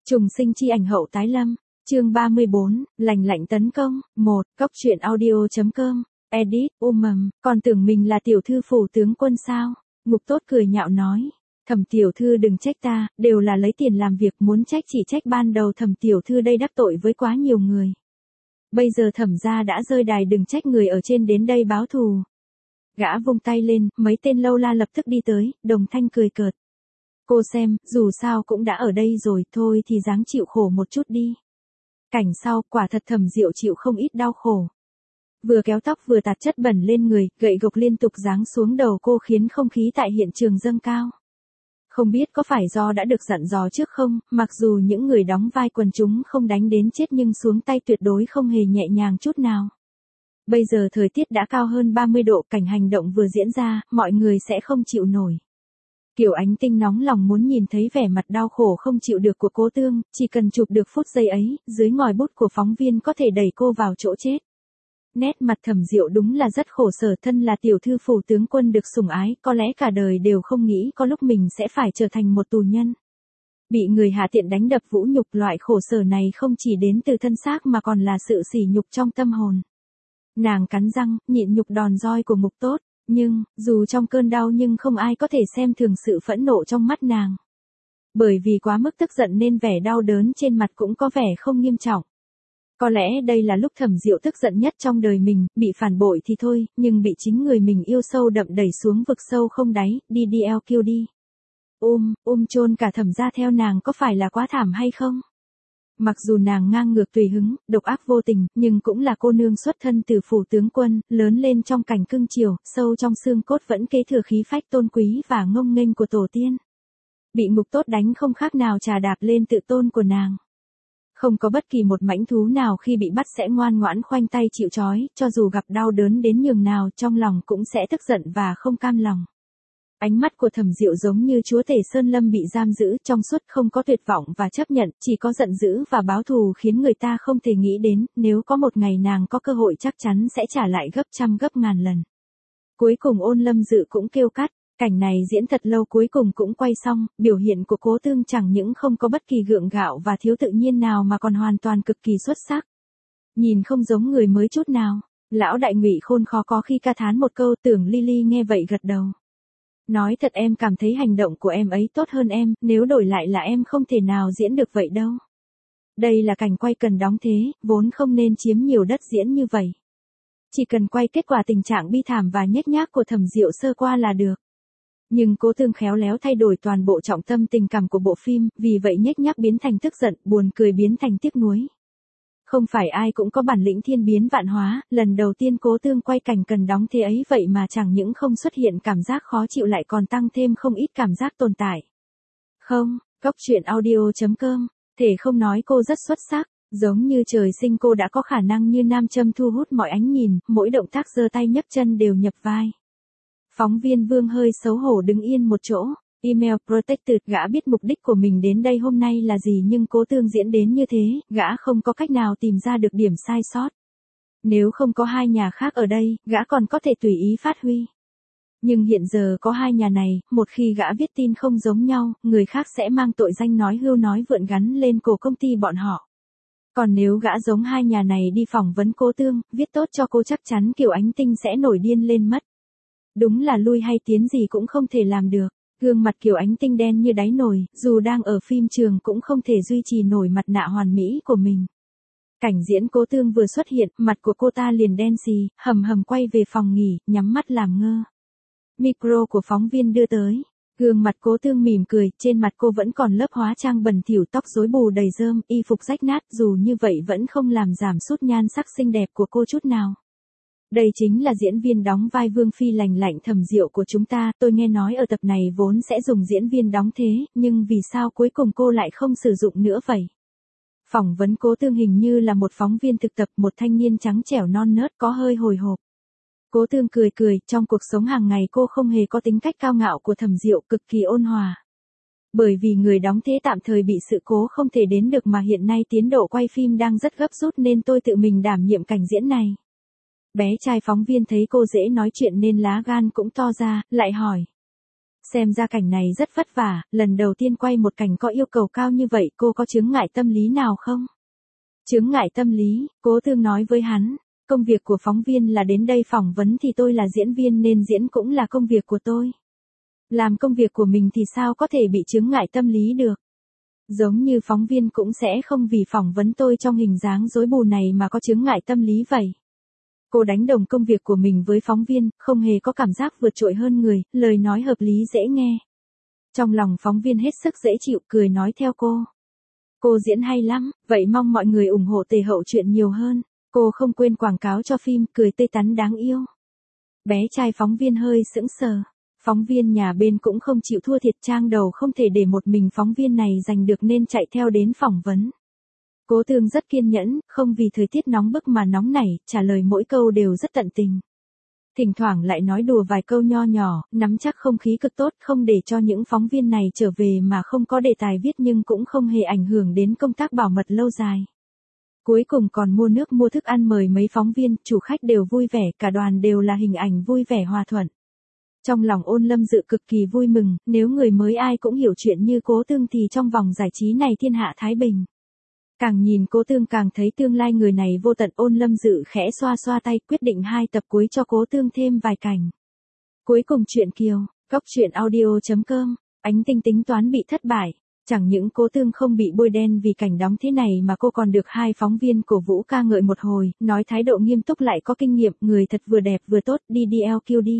Trùng sinh chi ảnh hậu tái lâm, chương 34, lành lạnh tấn công, 1, cốc truyện audio.com, edit, còn tưởng mình là tiểu thư phủ tướng quân sao? Mục Tốt cười nhạo nói, Thẩm tiểu thư đừng trách ta, đều là lấy tiền làm việc, muốn trách chỉ trách ban đầu Thẩm tiểu thư đây đắc tội với quá nhiều người. Bây giờ Thẩm gia đã rơi đài, đừng trách người ở trên đến đây báo thù. Gã vung tay lên, mấy tên lâu la lập tức đi tới, đồng thanh cười cợt. Cô xem, dù sao cũng đã ở đây rồi, thôi thì dáng chịu khổ một chút đi. Cảnh sau, quả thật Thẩm Diệu chịu không ít đau khổ. Vừa kéo tóc vừa tạt chất bẩn lên người, gậy gộc liên tục giáng xuống đầu cô khiến không khí tại hiện trường dâng cao. Không biết có phải do đã được dặn dò trước không, mặc dù những người đóng vai quần chúng không đánh đến chết nhưng xuống tay tuyệt đối không hề nhẹ nhàng chút nào. Bây giờ thời tiết đã cao hơn 30 độ, cảnh hành động vừa diễn ra, mọi người sẽ không chịu nổi. Kiều Ánh Tinh nóng lòng muốn nhìn thấy vẻ mặt đau khổ không chịu được của Cố Tương, chỉ cần chụp được phút giây ấy, dưới ngòi bút của phóng viên có thể đẩy cô vào chỗ chết. Nét mặt Thẩm Diệu đúng là rất khổ sở, thân là tiểu thư phủ tướng quân được sủng ái, có lẽ cả đời đều không nghĩ có lúc mình sẽ phải trở thành một tù nhân. Bị người hạ tiện đánh đập vũ nhục, loại khổ sở này không chỉ đến từ thân xác mà còn là sự sỉ nhục trong tâm hồn. Nàng cắn răng, nhịn nhục đòn roi của Mục Tốt, nhưng, dù trong cơn đau nhưng không ai có thể xem thường sự phẫn nộ trong mắt nàng. Bởi vì quá mức tức giận nên vẻ đau đớn trên mặt cũng có vẻ không nghiêm trọng. Có lẽ đây là lúc Thẩm Diệu tức giận nhất trong đời mình, bị phản bội thì thôi, nhưng bị chính người mình yêu sâu đậm đẩy xuống vực sâu không đáy, DDLQ đi. Chôn cả Thẩm gia theo nàng có phải là quá thảm hay không? Mặc dù nàng ngang ngược tùy hứng, độc ác vô tình, nhưng cũng là cô nương xuất thân từ phủ tướng quân, lớn lên trong cảnh cưng chiều, sâu trong xương cốt vẫn kế thừa khí phách tôn quý và ngông nghênh của tổ tiên. Bị Mục Tốt đánh không khác nào trà đạp lên tự tôn của nàng. Không có bất kỳ một mãnh thú nào khi bị bắt sẽ ngoan ngoãn khoanh tay chịu trói, cho dù gặp đau đớn đến nhường nào trong lòng cũng sẽ tức giận và không cam lòng. Ánh mắt của Thẩm Diệu giống như chúa tể sơn lâm bị giam giữ, trong suốt không có tuyệt vọng và chấp nhận, chỉ có giận dữ và báo thù khiến người ta không thể nghĩ đến, nếu có một ngày nàng có cơ hội chắc chắn sẽ trả lại gấp trăm gấp ngàn lần. Cuối cùng Ôn Lâm Dự cũng kêu cắt, cảnh này diễn thật lâu cuối cùng cũng quay xong, biểu hiện của Cố Tương chẳng những không có bất kỳ gượng gạo và thiếu tự nhiên nào mà còn hoàn toàn cực kỳ xuất sắc. Nhìn không giống người mới chút nào, lão đại Ngụy Khôn khó có khi ca thán một câu, Tưởng Ly nghe vậy gật đầu. Nói thật em cảm thấy hành động của em ấy tốt hơn em, nếu đổi lại là em không thể nào diễn được vậy đâu. Đây là cảnh quay cần đóng thế, vốn không nên chiếm nhiều đất diễn như vậy. Chỉ cần quay kết quả tình trạng bi thảm và nhếch nhác của Thẩm Diệu sơ qua là được. Nhưng Cố Tương khéo léo thay đổi toàn bộ trọng tâm tình cảm của bộ phim, vì vậy nhếch nhác biến thành tức giận, buồn cười biến thành tiếc nuối. Không phải ai cũng có bản lĩnh thiên biến vạn hóa, lần đầu tiên Cố Tương quay cảnh cần đóng thế ấy vậy mà chẳng những không xuất hiện cảm giác khó chịu lại còn tăng thêm không ít cảm giác tồn tại. Không, cốc truyện audio.com, thể không nói cô rất xuất sắc, giống như trời sinh cô đã có khả năng như nam châm thu hút mọi ánh nhìn, mỗi động tác giơ tay nhấc chân đều nhập vai. Phóng viên Vương hơi xấu hổ đứng yên một chỗ. Email Protected, gã biết mục đích của mình đến đây hôm nay là gì nhưng Cố Tương diễn đến như thế, gã không có cách nào tìm ra được điểm sai sót. Nếu không có hai nhà khác ở đây, gã còn có thể tùy ý phát huy. Nhưng hiện giờ có hai nhà này, một khi gã viết tin không giống nhau, người khác sẽ mang tội danh nói hưu nói vượn gắn lên cổ công ty bọn họ. Còn nếu gã giống hai nhà này đi phỏng vấn Cố Tương, viết tốt cho cô chắc chắn Kiều Ánh Tinh sẽ nổi điên lên mất. Đúng là lui hay tiến gì cũng không thể làm được. Gương mặt Kiều Ánh Tinh đen như đáy nồi, dù đang ở phim trường cũng không thể duy trì nổi mặt nạ hoàn mỹ của mình. Cảnh diễn Cố Tương vừa xuất hiện, mặt của cô ta liền đen xì, hầm quay về phòng nghỉ, nhắm mắt làm ngơ. Micro của phóng viên đưa tới. Gương mặt Cố Tương mỉm cười, trên mặt cô vẫn còn lớp hóa trang bẩn thỉu, tóc rối bù đầy rơm, y phục rách nát, dù như vậy vẫn không làm giảm sút nhan sắc xinh đẹp của cô chút nào. Đây chính là diễn viên đóng vai Vương Phi lành lạnh Thẩm Diệu của chúng ta, tôi nghe nói ở tập này vốn sẽ dùng diễn viên đóng thế, nhưng vì sao cuối cùng cô lại không sử dụng nữa vậy? Phỏng vấn Cố Tương hình như là một phóng viên thực tập, một thanh niên trắng trẻo non nớt có hơi hồi hộp. Cố Tương cười, trong cuộc sống hàng ngày cô không hề có tính cách cao ngạo của Thẩm Diệu, cực kỳ ôn hòa. Bởi vì người đóng thế tạm thời bị sự cố không thể đến được mà hiện nay tiến độ quay phim đang rất gấp rút nên tôi tự mình đảm nhiệm cảnh diễn này. Bé trai phóng viên thấy cô dễ nói chuyện nên lá gan cũng to ra, lại hỏi. Xem ra cảnh này rất vất vả, lần đầu tiên quay một cảnh có yêu cầu cao như vậy, cô có chướng ngại tâm lý nào không? Chướng ngại tâm lý, Cố Tương nói với hắn, công việc của phóng viên là đến đây phỏng vấn thì tôi là diễn viên nên diễn cũng là công việc của tôi. Làm công việc của mình thì sao có thể bị chướng ngại tâm lý được? Giống như phóng viên cũng sẽ không vì phỏng vấn tôi trong hình dáng rối bù này mà có chướng ngại tâm lý vậy. Cô đánh đồng công việc của mình với phóng viên, không hề có cảm giác vượt trội hơn người, lời nói hợp lý dễ nghe. Trong lòng phóng viên hết sức dễ chịu, cười nói theo cô. Cô diễn hay lắm, vậy mong mọi người ủng hộ Tề Hậu Truyện nhiều hơn. Cô không quên quảng cáo cho phim, cười tươi tắn đáng yêu. Bé trai phóng viên hơi sững sờ. Phóng viên nhà bên cũng không chịu thua thiệt, trang đầu không thể để một mình phóng viên này giành được nên chạy theo đến phỏng vấn. Cố Tương rất kiên nhẫn, không vì thời tiết nóng bức mà nóng nảy, trả lời mỗi câu đều rất tận tình. Thỉnh thoảng lại nói đùa vài câu nho nhỏ, nắm chắc không khí cực tốt, không để cho những phóng viên này trở về mà không có đề tài viết nhưng cũng không hề ảnh hưởng đến công tác bảo mật lâu dài. Cuối cùng còn mua nước mua thức ăn mời mấy phóng viên, chủ khách đều vui vẻ, cả đoàn đều là hình ảnh vui vẻ hòa thuận. Trong lòng Ôn Lâm Dự cực kỳ vui mừng, nếu người mới ai cũng hiểu chuyện như Cố Tương thì trong vòng giải trí này thiên hạ thái bình. Càng nhìn Cố Tương càng thấy tương lai người này vô tận. Ôn Lâm Dự khẽ xoa xoa tay, quyết định 2 tập cuối cho Cố Tương thêm vài cảnh. Cuối cùng truyện Kiều, góc.audio.com, Ánh Tinh tính toán bị thất bại. Chẳng những Cố Tương không bị bôi đen vì cảnh đóng thế này mà cô còn được 2 phóng viên cổ vũ ca ngợi một hồi, nói thái độ nghiêm túc lại có kinh nghiệm, người thật vừa đẹp vừa tốt, đi DLQ đi.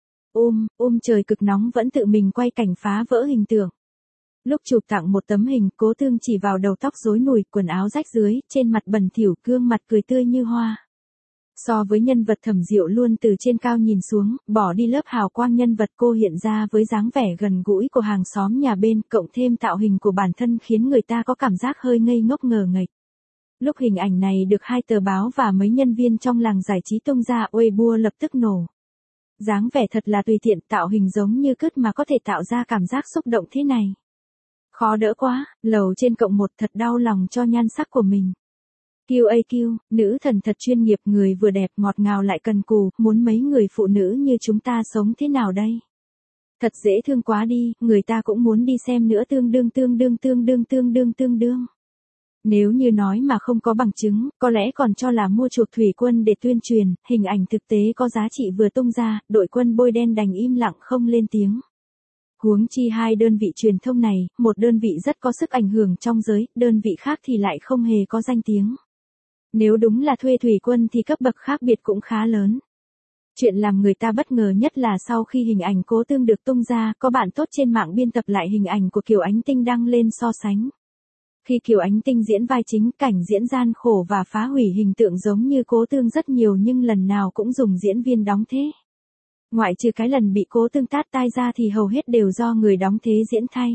Trời cực nóng vẫn tự mình quay cảnh phá vỡ hình tượng. Lúc chụp tặng một tấm hình, Cố Tương chỉ vào đầu tóc rối nùi, quần áo rách rưới, trên mặt bẩn thỉu, gương mặt cười tươi như hoa. So với nhân vật Thẩm Diệu luôn từ trên cao nhìn xuống, bỏ đi lớp hào quang nhân vật, cô hiện ra với dáng vẻ gần gũi của hàng xóm nhà bên, cộng thêm tạo hình của bản thân khiến người ta có cảm giác hơi ngây ngốc ngờ nghệch. Lúc hình ảnh này được 2 tờ báo và mấy nhân viên trong làng giải trí tung ra, Weibo lập tức nổ. Dáng vẻ thật là tùy tiện, tạo hình giống như cứt mà có thể tạo ra cảm giác xúc động thế này. Khó đỡ quá, lầu trên cộng 1 thật đau lòng cho nhan sắc của mình. QAQ, nữ thần thật chuyên nghiệp, người vừa đẹp ngọt ngào lại cần cù, muốn mấy người phụ nữ như chúng ta sống thế nào đây? Thật dễ thương quá đi, người ta cũng muốn đi xem nữa, tương đương. Nếu như nói mà không có bằng chứng, có lẽ còn cho là mua chuộc thủy quân để tuyên truyền, hình ảnh thực tế có giá trị vừa tung ra, đội quân bôi đen đành im lặng không lên tiếng. Huống chi 2 đơn vị truyền thông này, một đơn vị rất có sức ảnh hưởng trong giới, đơn vị khác thì lại không hề có danh tiếng. Nếu đúng là thuê thủy quân thì cấp bậc khác biệt cũng khá lớn. Chuyện làm người ta bất ngờ nhất là sau khi hình ảnh Cố Tương được tung ra, có bạn tốt trên mạng biên tập lại hình ảnh của Kiều Ánh Tinh đăng lên so sánh. Khi Kiều Ánh Tinh diễn vai chính, cảnh diễn gian khổ và phá hủy hình tượng giống như Cố Tương rất nhiều nhưng lần nào cũng dùng diễn viên đóng thế. Ngoại trừ cái lần bị Cố Tương tát tai ra thì hầu hết đều do người đóng thế diễn thay.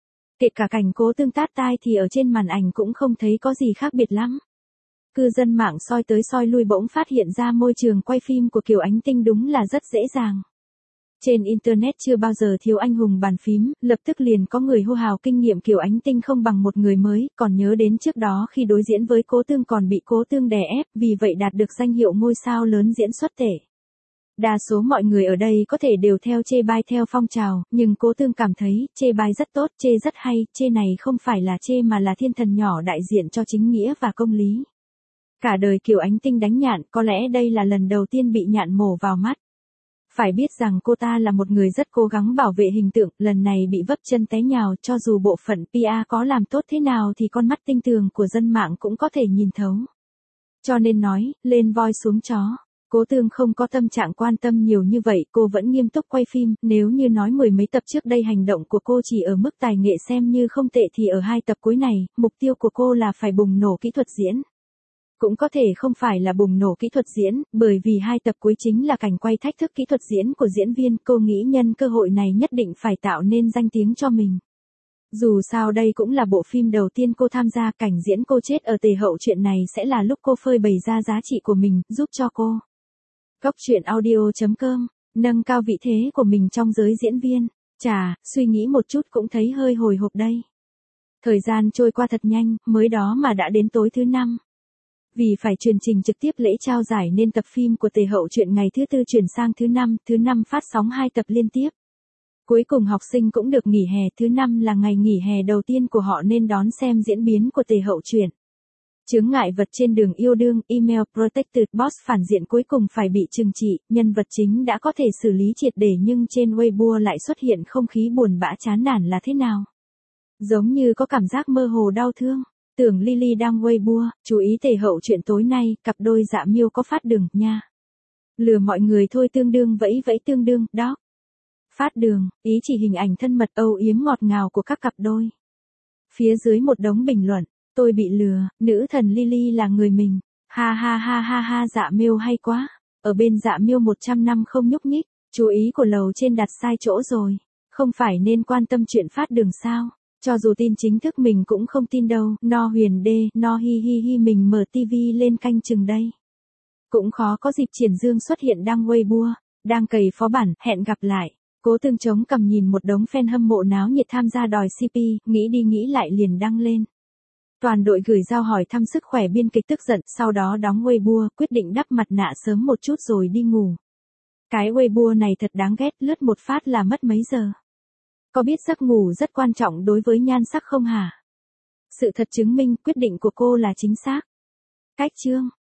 Kể cả cảnh Cố Tương tát tai thì ở trên màn ảnh cũng không thấy có gì khác biệt lắm. Cư dân mạng soi tới soi lui bỗng phát hiện ra môi trường quay phim của Kiều Ánh Tinh đúng là rất dễ dàng. Trên Internet chưa bao giờ thiếu anh hùng bàn phím, lập tức liền có người hô hào kinh nghiệm Kiều Ánh Tinh không bằng một người mới, còn nhớ đến trước đó khi đối diễn với Cố Tương còn bị Cố Tương đè ép, vì vậy đạt được danh hiệu ngôi sao lớn diễn xuất tệ. Đa số mọi người ở đây có thể đều theo chê bai theo phong trào, nhưng Cố Tương cảm thấy, chê bai rất tốt, chê rất hay, chê này không phải là chê mà là thiên thần nhỏ đại diện cho chính nghĩa và công lý. Cả đời Kiều Ánh Tinh đánh nhạn, có lẽ đây là lần đầu tiên bị nhạn mổ vào mắt. Phải biết rằng cô ta là một người rất cố gắng bảo vệ hình tượng, lần này bị vấp chân té nhào, cho dù bộ phận PR có làm tốt thế nào thì con mắt tinh tường của dân mạng cũng có thể nhìn thấu. Cho nên nói, lên voi xuống chó. Cố Tương không có tâm trạng quan tâm nhiều như vậy, cô vẫn nghiêm túc quay phim, nếu như nói 10 mấy tập trước đây hành động của cô chỉ ở mức tài nghệ xem như không tệ thì ở 2 tập cuối này, mục tiêu của cô là phải bùng nổ kỹ thuật diễn. Cũng có thể không phải là bùng nổ kỹ thuật diễn, bởi vì 2 tập cuối chính là cảnh quay thách thức kỹ thuật diễn của diễn viên, cô nghĩ nhân cơ hội này nhất định phải tạo nên danh tiếng cho mình. Dù sao đây cũng là bộ phim đầu tiên cô tham gia, cảnh diễn cô chết ở Tề Hậu Truyện này sẽ là lúc cô phơi bày ra giá trị của mình, giúp cho cô. Góc.audio.com, nâng cao vị thế của mình trong giới diễn viên. Chà, suy nghĩ một chút cũng thấy hơi hồi hộp đây. Thời gian trôi qua thật nhanh, mới đó mà đã đến tối thứ 5. Vì phải truyền trình trực tiếp lễ trao giải nên tập phim của Tề Hậu Truyện ngày thứ 4 chuyển sang thứ 5 phát sóng 2 tập liên tiếp. Cuối cùng học sinh cũng được nghỉ hè, thứ 5 là ngày nghỉ hè đầu tiên của họ nên đón xem diễn biến của Tề Hậu truyện. Chướng ngại vật trên đường yêu đương, email protected boss phản diện cuối cùng phải bị trừng trị, nhân vật chính đã có thể xử lý triệt để nhưng trên Weibo lại xuất hiện không khí buồn bã chán nản là thế nào? Giống như có cảm giác mơ hồ đau thương. Tưởng Lily đang Weibo, chú ý Tề Hậu chuyện tối nay, cặp đôi Dạ Miêu có phát đường nha. Lừa mọi người thôi, tương đương vẫy vẫy tương đương, đó. Phát đường, ý chỉ hình ảnh thân mật âu yếm ngọt ngào của các cặp đôi. Phía dưới một đống bình luận, tôi bị lừa, nữ thần Lily là người mình. Ha ha ha ha ha, Dạ Miêu hay quá. Ở bên Dạ Miêu 100 năm không nhúc nhích, chú ý của lầu trên đặt sai chỗ rồi. Không phải nên quan tâm chuyện phát đường sao? Cho dù tin chính thức mình cũng không tin đâu. No Huyền Đê, no hi hi hi, mình mở tivi lên canh chừng đây. Cũng khó có dịp Triển Dương xuất hiện đang Weibo, đang cày phó bản, hẹn gặp lại. Cố Tương chống cằm nhìn một đống fan hâm mộ náo nhiệt tham gia đòi CP, nghĩ đi nghĩ lại liền đăng lên. Toàn đội gửi giao hỏi thăm sức khỏe, biên kịch tức giận, sau đó đóng Weibo, quyết định đắp mặt nạ sớm một chút rồi đi ngủ. Cái Weibo này thật đáng ghét, lướt một phát là mất mấy giờ. Có biết giấc ngủ rất quan trọng đối với nhan sắc không hả? Sự thật chứng minh quyết định của cô là chính xác. Cách chương